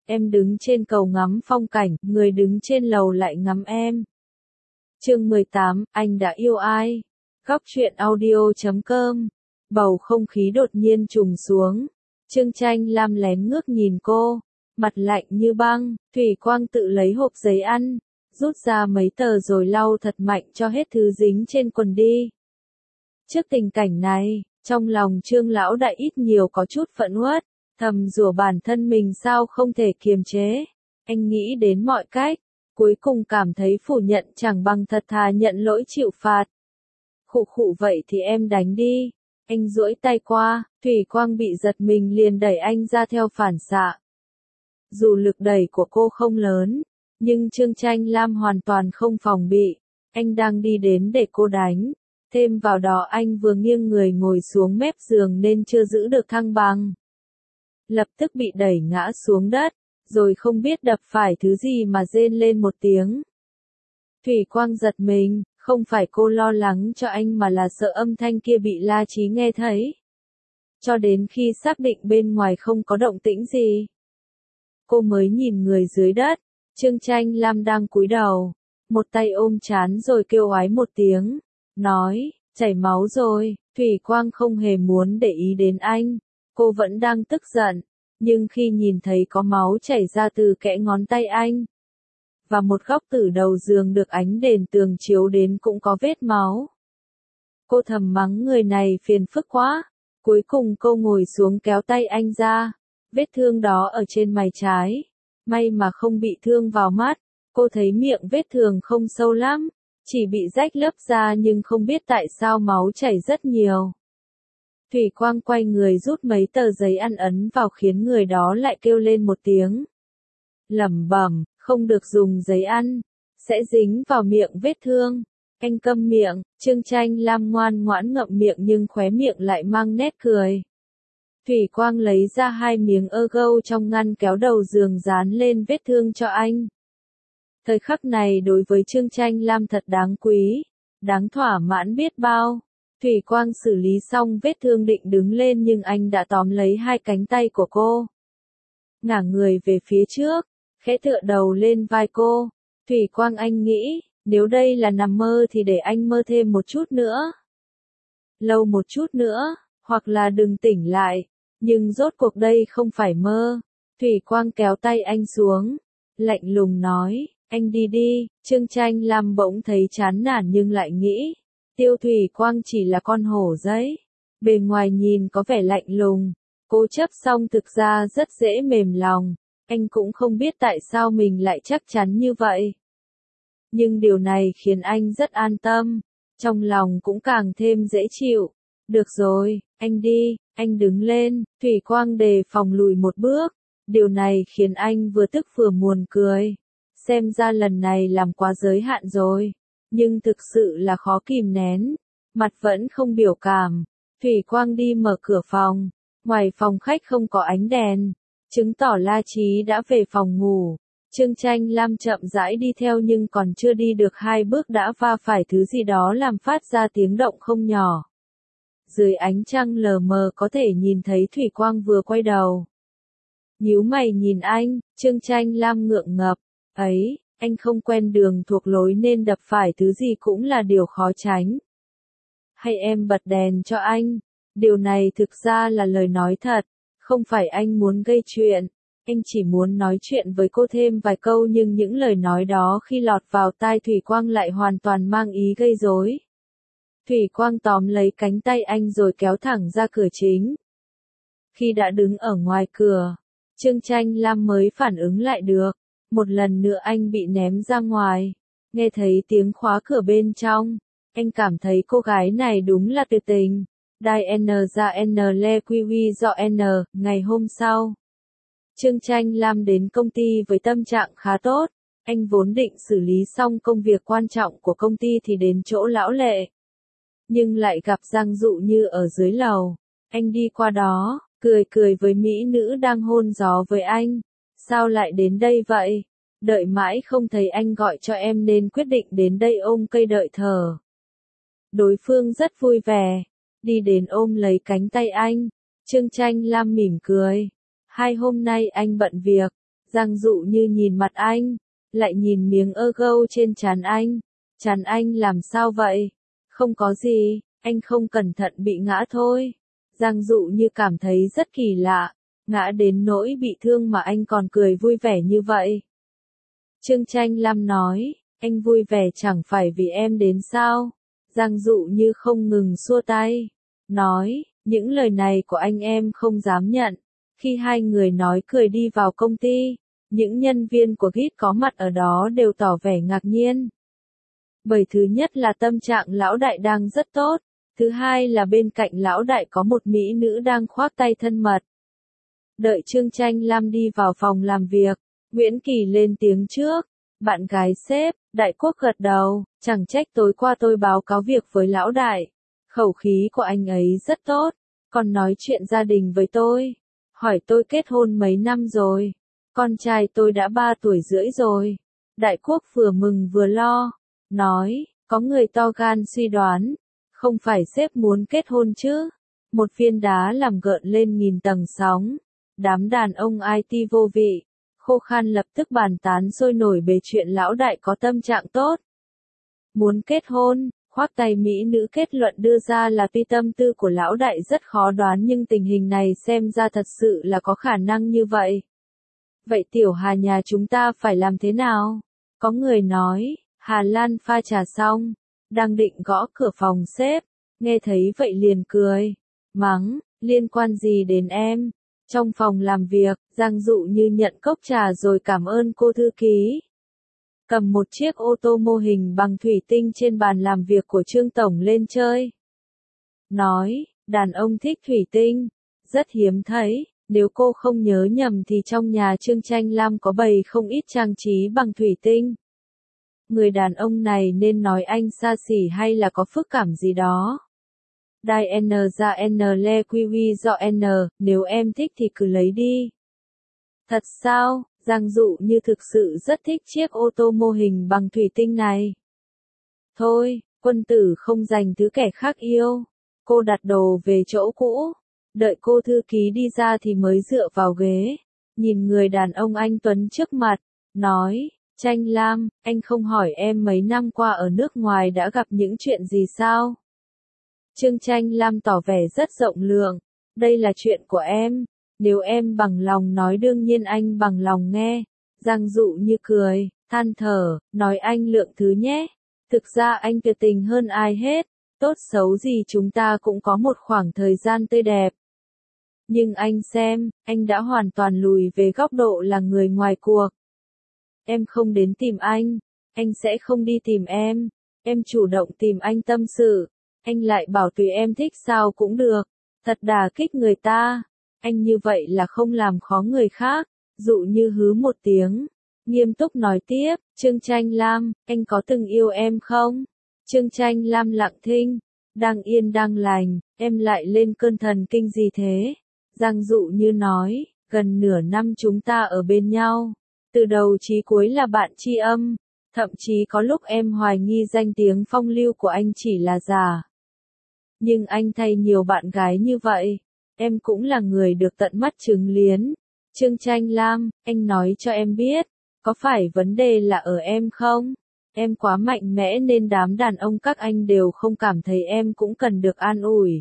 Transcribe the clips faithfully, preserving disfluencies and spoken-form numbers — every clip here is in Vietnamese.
Em đứng trên cầu ngắm phong cảnh, người đứng trên lầu lại ngắm em. Chương mười tám, anh đã yêu ai? Góc truyện audio chấm com. Bầu không khí đột nhiên trùng xuống. Trương Tranh Lam lén ngước nhìn cô, mặt lạnh như băng. Thủy Quang tự lấy hộp giấy ăn, rút ra mấy tờ rồi lau thật mạnh cho hết thứ dính trên quần đi. Trước tình cảnh này, trong lòng Trương lão đại ít nhiều có chút phẫn uất, thầm rủa bản thân mình sao không thể kiềm chế. Anh nghĩ đến mọi cách, cuối cùng cảm thấy phủ nhận chẳng bằng thật thà nhận lỗi chịu phạt. Khụ khụ vậy thì em đánh đi. Anh duỗi tay qua, Thủy Quang bị giật mình liền đẩy anh ra theo phản xạ. Dù lực đẩy của cô không lớn, nhưng Trương Tranh Lam hoàn toàn không phòng bị. Anh đang đi đến để cô đánh. Thêm vào đó anh vừa nghiêng người ngồi xuống mép giường nên chưa giữ được thăng bằng. Lập tức bị đẩy ngã xuống đất, rồi không biết đập phải thứ gì mà rên lên một tiếng. Thủy Quang giật mình, không phải cô lo lắng cho anh mà là sợ âm thanh kia bị La Chí nghe thấy. Cho đến khi xác định bên ngoài không có động tĩnh gì, cô mới nhìn người dưới đất. Trương Tranh Lam đang cúi đầu, một tay ôm trán rồi kêu oái một tiếng, nói, chảy máu rồi. Thủy Quang không hề muốn để ý đến anh, cô vẫn đang tức giận, nhưng khi nhìn thấy có máu chảy ra từ kẽ ngón tay anh, và một góc tử đầu giường được ánh đèn tường chiếu đến cũng có vết máu, cô thầm mắng người này phiền phức quá. Cuối cùng cô ngồi xuống kéo tay anh ra, vết thương đó ở trên mày trái, may mà không bị thương vào mắt. Cô thấy miệng vết thương không sâu lắm, chỉ bị rách lớp da nhưng không biết tại sao máu chảy rất nhiều. Thủy Quang quay người rút mấy tờ giấy ăn ấn vào khiến người đó lại kêu lên một tiếng. Lẩm bẩm, không được dùng giấy ăn, sẽ dính vào miệng vết thương. Anh câm miệng. Trương Tranh Lam ngoan ngoãn ngậm miệng nhưng khóe miệng lại mang nét cười. Thủy Quang lấy ra hai miếng ơ gâu trong ngăn kéo đầu giường dán lên vết thương cho anh. Thời khắc này đối với Trương Tranh Lam thật đáng quý, đáng thỏa mãn biết bao. Thủy Quang xử lý xong vết thương định đứng lên nhưng anh đã tóm lấy hai cánh tay của cô, ngả người về phía trước, khẽ tựa đầu lên vai cô. Thủy Quang, anh nghĩ, nếu đây là nằm mơ thì để anh mơ thêm một chút nữa. Lâu một chút nữa, hoặc là đừng tỉnh lại, nhưng rốt cuộc đây không phải mơ. Thủy Quang kéo tay anh xuống, lạnh lùng nói, anh đi đi. Trương Tranh Lam bỗng thấy chán nản nhưng lại nghĩ, Tiêu Thủy Quang chỉ là con hổ giấy, bề ngoài nhìn có vẻ lạnh lùng, cố chấp xong thực ra rất dễ mềm lòng. Anh cũng không biết tại sao mình lại chắc chắn như vậy. Nhưng điều này khiến anh rất an tâm, trong lòng cũng càng thêm dễ chịu. Được rồi, anh đi. Anh đứng lên. Thủy Quang đề phòng lùi một bước, điều này khiến anh vừa tức vừa buồn cười. Xem ra lần này làm quá giới hạn rồi, nhưng thực sự là khó kìm nén, mặt vẫn không biểu cảm. Thủy Quang đi mở cửa phòng, ngoài phòng khách không có ánh đèn, chứng tỏ La Chí đã về phòng ngủ. Trương Tranh Lam chậm rãi đi theo nhưng còn chưa đi được hai bước đã va phải thứ gì đó làm phát ra tiếng động không nhỏ. Dưới ánh trăng lờ mờ có thể nhìn thấy Thủy Quang vừa quay đầu, nhíu mày nhìn anh. Trương Tranh Lam ngượng ngập, ấy, anh không quen đường thuộc lối nên đập phải thứ gì cũng là điều khó tránh. Hay em bật đèn cho anh? Điều này thực ra là lời nói thật, không phải anh muốn gây chuyện. Anh chỉ muốn nói chuyện với cô thêm vài câu nhưng những lời nói đó khi lọt vào tai Thủy Quang lại hoàn toàn mang ý gây rối. Thủy Quang tóm lấy cánh tay anh rồi kéo thẳng ra cửa chính. Khi đã đứng ở ngoài cửa, Trương Tranh Lam mới phản ứng lại được. Một lần nữa anh bị ném ra ngoài. Nghe thấy tiếng khóa cửa bên trong, anh cảm thấy cô gái này đúng là tuyệt tình. Đai N ra N le quy quy do N. Ngày hôm sau, Trương Tranh Lam đến công ty với tâm trạng khá tốt. Anh vốn định xử lý xong công việc quan trọng của công ty thì đến chỗ lão Lệ, nhưng lại gặp Giang Dụ Như ở dưới lầu. Anh đi qua đó, cười cười với mỹ nữ đang hôn gió với anh. Sao lại đến đây vậy? Đợi mãi không thấy anh gọi cho em nên quyết định đến đây ôm cây đợi thở. Đối phương rất vui vẻ, đi đến ôm lấy cánh tay anh. Trương Tranh Lam mỉm cười. Hai hôm nay anh bận việc, Giang Dụ Như nhìn mặt anh, lại nhìn miếng ơ gâu trên trán anh. Trán anh làm sao vậy? Không có gì, anh không cẩn thận bị ngã thôi. Giang Dụ Như cảm thấy rất kỳ lạ, ngã đến nỗi bị thương mà anh còn cười vui vẻ như vậy. Trương Tranh Lam nói, anh vui vẻ chẳng phải vì em đến sao? Giang Dụ Như không ngừng xua tay, nói, những lời này của anh em không dám nhận. Khi hai người nói cười đi vào công ty, những nhân viên của giê i tê có mặt ở đó đều tỏ vẻ ngạc nhiên. Bởi thứ nhất là tâm trạng lão đại đang rất tốt, thứ hai là bên cạnh lão đại có một mỹ nữ đang khoác tay thân mật. Đợi Trương Tranh Lam đi vào phòng làm việc, Nguyễn Kỳ lên tiếng trước, bạn gái sếp, Đại Quốc gật đầu, chẳng trách tối qua tôi báo cáo việc với lão đại. Khẩu khí của anh ấy rất tốt, còn nói chuyện gia đình với tôi, hỏi tôi kết hôn mấy năm rồi, con trai tôi đã ba tuổi rưỡi rồi. Đại Quốc vừa mừng vừa lo, nói, có người to gan suy đoán, không phải sếp muốn kết hôn chứ. Một viên đá làm gợn lên nghìn tầng sóng, đám đàn ông i tê vô vị, khô khan lập tức bàn tán sôi nổi về chuyện lão đại có tâm trạng tốt. Muốn kết hôn, khoác tay mỹ nữ kết luận đưa ra là vì tâm tư của lão đại rất khó đoán nhưng tình hình này xem ra thật sự là có khả năng như vậy. Vậy tiểu Hà nhà chúng ta phải làm thế nào? Có người nói, Hà Lan pha trà xong, đang định gõ cửa phòng sếp, nghe thấy vậy liền cười, mắng, liên quan gì đến em? Trong phòng làm việc, Giang Dụ Như nhận cốc trà rồi cảm ơn cô thư ký. Cầm một chiếc ô tô mô hình bằng thủy tinh trên bàn làm việc của Trương Tổng lên chơi. Nói, đàn ông thích thủy tinh, rất hiếm thấy, nếu cô không nhớ nhầm thì trong nhà Trương Tranh Lam có bày không ít trang trí bằng thủy tinh. Người đàn ông này nên nói anh xa xỉ hay là có phức cảm gì đó. Đai N ra N le quy quy do N, nếu em thích thì cứ lấy đi. Thật sao? Giang Dụ Như thực sự rất thích chiếc ô tô mô hình bằng thủy tinh này. Thôi, quân tử không dành thứ kẻ khác yêu. Cô đặt đồ về chỗ cũ. Đợi cô thư ký đi ra thì mới dựa vào ghế. Nhìn người đàn ông anh tuấn trước mặt. Nói, Tranh Lam, anh không hỏi em mấy năm qua ở nước ngoài đã gặp những chuyện gì sao? Trương Tranh Lam tỏ vẻ rất rộng lượng. Đây là chuyện của em. Nếu em bằng lòng nói đương nhiên anh bằng lòng nghe. Giang Dụ Như cười, than thở, nói anh lượng thứ nhé. Thực ra anh tuyệt tình hơn ai hết. Tốt xấu gì chúng ta cũng có một khoảng thời gian tươi đẹp. Nhưng anh xem, anh đã hoàn toàn lùi về góc độ là người ngoài cuộc. Em không đến tìm anh, anh sẽ không đi tìm em. Em chủ động tìm anh tâm sự. Anh lại bảo tùy em thích sao cũng được. Thật đả kích người ta. Anh như vậy là không làm khó người khác. Dụ Như hứ một tiếng, nghiêm túc nói tiếp, Trương Tranh Lam, anh có từng yêu em không? Trương Tranh Lam lặng thinh, đang yên đang lành, em lại lên cơn thần kinh gì thế? Giang Dụ Như nói, gần nửa năm chúng ta ở bên nhau, từ đầu chí cuối là bạn tri âm, thậm chí có lúc em hoài nghi danh tiếng phong lưu của anh chỉ là giả. Nhưng anh thay nhiều bạn gái như vậy. Em cũng là người được tận mắt chứng liến. Trương Tranh Lam, anh nói cho em biết, có phải vấn đề là ở em không? Em quá mạnh mẽ nên đám đàn ông các anh đều không cảm thấy em cũng cần được an ủi.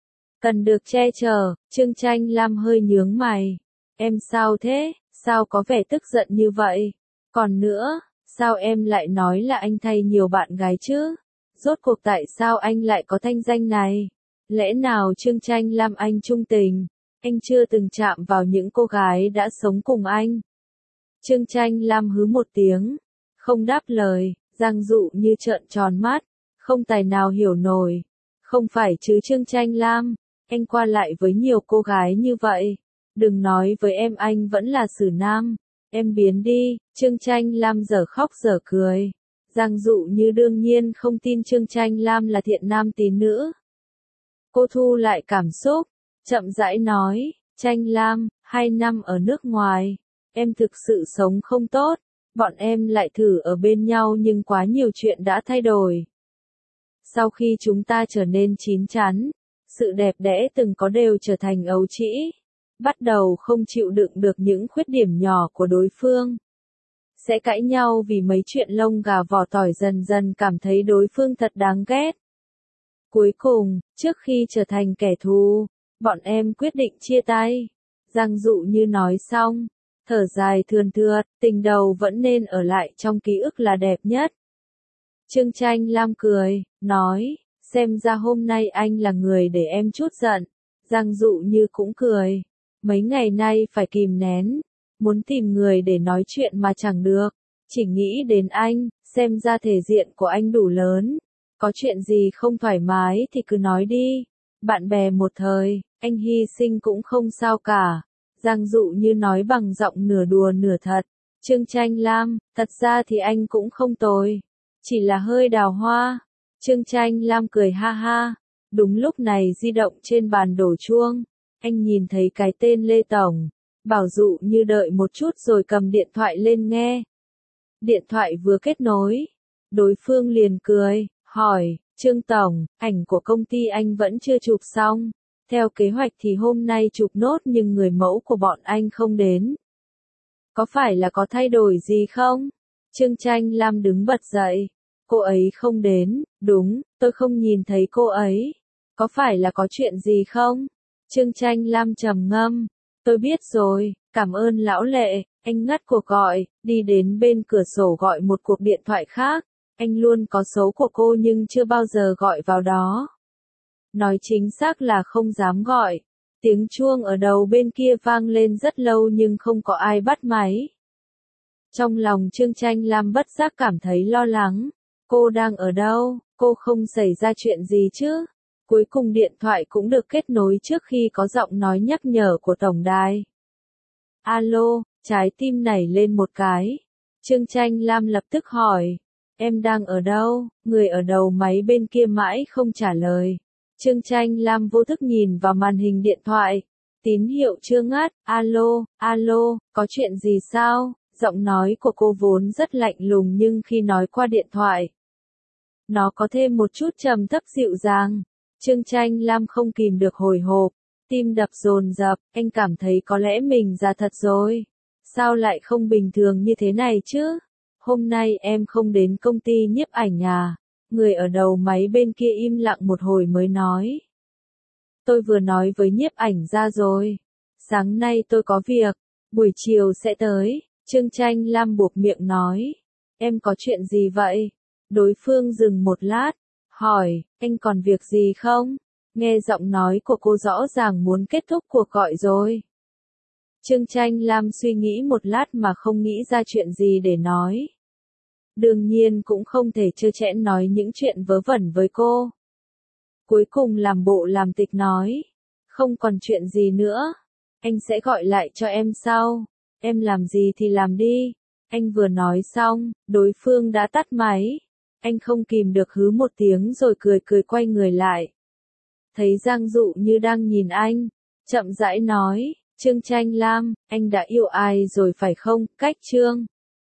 Cần được che chở. Trương Tranh Lam hơi nhướng mày. Em sao thế? Sao có vẻ tức giận như vậy? Còn nữa, sao em lại nói là anh thay nhiều bạn gái chứ? Rốt cuộc tại sao anh lại có thanh danh này? Lẽ nào Trương Tranh Lam anh trung tình? Anh chưa từng chạm vào những cô gái đã sống cùng anh. Trương Tranh Lam hứ một tiếng, không đáp lời. Giang Dụ Như trợn tròn mắt, không tài nào hiểu nổi. Không phải chứ Trương Tranh Lam, anh qua lại với nhiều cô gái như vậy. Đừng nói với em anh vẫn là xử nam. Em biến đi. Trương Tranh Lam dở khóc dở cười. Giang Dụ Như đương nhiên không tin Trương Tranh Lam là thiện nam tín nữ. Cô thu lại cảm xúc, chậm rãi nói, Tranh Lam, hai năm ở nước ngoài, em thực sự sống không tốt, bọn em lại thử ở bên nhau nhưng quá nhiều chuyện đã thay đổi. Sau khi chúng ta trở nên chín chắn, sự đẹp đẽ từng có đều trở thành ấu trĩ. bắt đầu không chịu đựng được những khuyết điểm nhỏ của đối phương. Sẽ cãi nhau vì mấy chuyện lông gà vỏ tỏi, dần dần cảm thấy đối phương thật đáng ghét. Cuối cùng, trước khi trở thành kẻ thù, bọn em quyết định chia tay. Giang Dụ Như nói xong, thở dài thườn thượt, tình đầu vẫn nên ở lại trong ký ức là đẹp nhất. Trương Tranh Lam cười, nói, xem ra hôm nay anh là người để em chút giận. Giang Dụ Như cũng cười, mấy ngày nay phải kìm nén, muốn tìm người để nói chuyện mà chẳng được, chỉ nghĩ đến anh, xem ra thể diện của anh đủ lớn. Có chuyện gì không thoải mái thì cứ nói đi, bạn bè một thời, anh hy sinh cũng không sao cả. Giang Dụ Như nói bằng giọng nửa đùa nửa thật. Trương Tranh Lam, thật ra thì anh cũng không tồi, chỉ là hơi đào hoa. Trương Tranh Lam cười ha ha. Đúng lúc này di động trên bàn đổ chuông, anh nhìn thấy cái tên Lê Tổng, bảo Dụ Như đợi một chút rồi cầm điện thoại lên nghe. Điện thoại vừa kết nối, đối phương liền cười, hỏi, Trương Tổng, ảnh của công ty anh vẫn chưa chụp xong. Theo kế hoạch thì hôm nay chụp nốt nhưng người mẫu của bọn anh không đến. Có phải là có thay đổi gì không? Trương Tranh Lam đứng bật dậy. Cô ấy không đến, đúng, tôi không nhìn thấy cô ấy. Có phải là có chuyện gì không? Trương Tranh Lam trầm ngâm. Tôi biết rồi, cảm ơn lão Lệ. Anh ngắt cuộc gọi, đi đến bên cửa sổ gọi một cuộc điện thoại khác. Anh luôn có số của cô nhưng chưa bao giờ gọi vào đó. Nói chính xác là không dám gọi. Tiếng chuông ở đầu bên kia vang lên rất lâu nhưng không có ai bắt máy. Trong lòng Trương Tranh Lam bất giác cảm thấy lo lắng. Cô đang ở đâu? Cô không xảy ra chuyện gì chứ? Cuối cùng điện thoại cũng được kết nối trước khi có giọng nói nhắc nhở của tổng đài. Alo, trái tim nảy lên một cái. Trương Tranh Lam lập tức hỏi. Em đang ở đâu? Người ở đầu máy bên kia mãi không trả lời. Trương Tranh Lam vô thức nhìn vào màn hình điện thoại. Tín hiệu chưa ngắt. Alo, alo, có chuyện gì sao? Giọng nói của cô vốn rất lạnh lùng nhưng khi nói qua điện thoại, nó có thêm một chút trầm thấp dịu dàng. Trương Tranh Lam không kìm được hồi hộp, tim đập dồn dập, anh cảm thấy có lẽ mình già thật rồi. Sao lại không bình thường như thế này chứ? Hôm nay em không đến công ty nhiếp ảnh à? Người ở đầu máy bên kia im lặng một hồi mới nói. Tôi vừa nói với nhiếp ảnh ra rồi. Sáng nay tôi có việc, buổi chiều sẽ tới. Trương Tranh Lam buộc miệng nói. Em có chuyện gì vậy? Đối phương dừng một lát, hỏi, anh còn việc gì không? Nghe giọng nói của cô rõ ràng muốn kết thúc cuộc gọi rồi. Trương Tranh Lam suy nghĩ một lát mà không nghĩ ra chuyện gì để nói. Đương nhiên cũng không thể trơ trẽn nói những chuyện vớ vẩn với cô. Cuối cùng làm bộ làm tịch nói. Không còn chuyện gì nữa. Anh sẽ gọi lại cho em sau. Em làm gì thì làm đi. Anh vừa nói xong, đối phương đã tắt máy. Anh không kìm được hứ một tiếng rồi cười cười quay người lại. Thấy Giang Dụ Như đang nhìn anh, chậm rãi nói, Trương Tranh Lam, anh đã yêu ai rồi phải không? Cách Trương